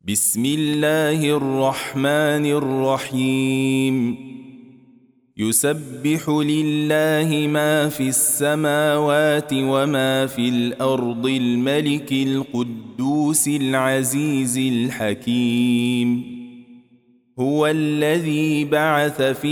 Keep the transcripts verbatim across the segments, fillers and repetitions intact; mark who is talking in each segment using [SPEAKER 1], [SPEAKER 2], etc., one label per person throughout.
[SPEAKER 1] بسم الله الرحمن الرحيم يسبح لله ما في السماوات وما في الأرض الملك القدوس العزيز الحكيم هو الذي بعث في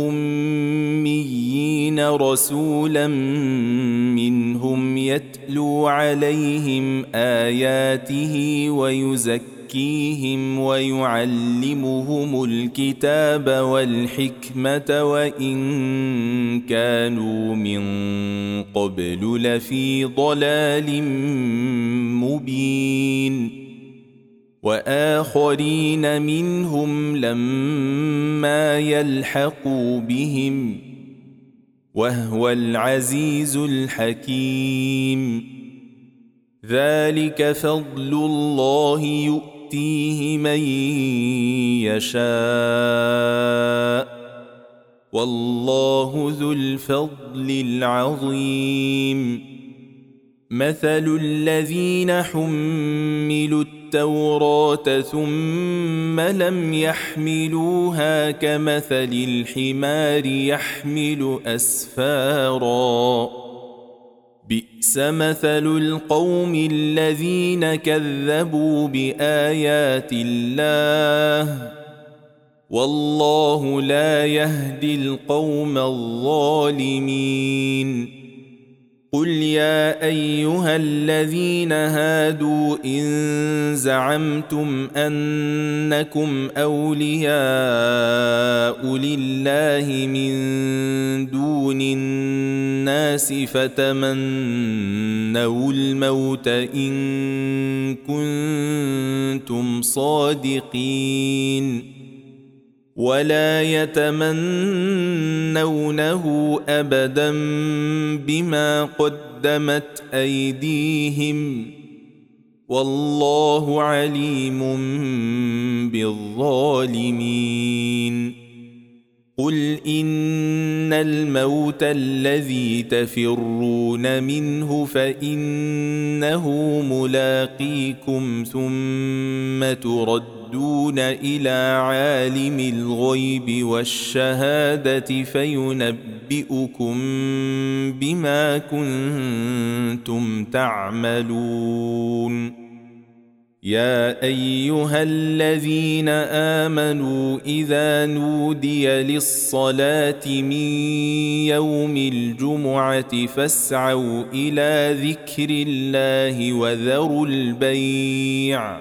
[SPEAKER 1] الأميين رسولا منهم يتلو عليهم آياته ويزكيهم ويعلمهم الكتاب والحكمة وإن كانوا من قبل لفي ضلال مبين وآخرين منهم لما يلحقوا بهم وهو العزيز الحكيم ذلك فضل الله يؤتيه من يشاء والله ذو الفضل العظيم مثل الذين حملوا التوراة ثم لم يحملوها كمثل الحمار يحمل أسفارا بئس مثل القوم الذين كذبوا بآيات الله والله لا يهدي القوم الظالمين قل يا أيها الذين هادوا إن زعمتم أنكم أولياء لله من دون الناس فتمنوا الموت إن كنتم صادقين ولا يتمنونه أبدا بما قدمت أيديهم والله عليم بالظالمين قل إن الموت الذي تفرون منه فإنه ملاقيكم ثم تردون إلى عالم الغيب والشهادة فينبئكم بما كنتم تعملون يا أيها الذين آمنوا إذا نودي للصلاة من يوم الجمعة فاسعوا إلى ذكر الله وذروا البيع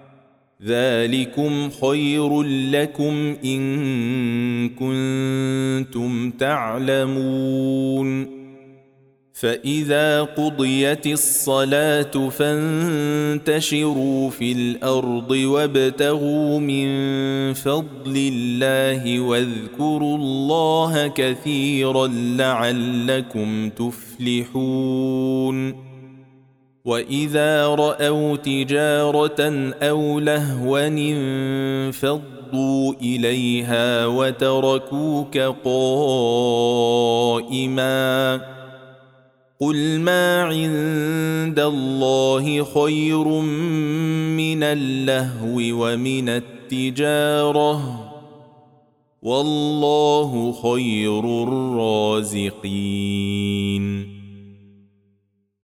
[SPEAKER 1] ذلكم خير لكم إن كنتم تعلمون فإذا قضيت الصلاة فانتشروا في الأرض وابتغوا من فضل الله واذكروا الله كثيرا لعلكم تفلحون وإذا رأوا تجارة أو لهوا انفضوا إليها وتركوك قائما قل ما عند الله خير من اللهو ومن التجارة والله خير الرازقين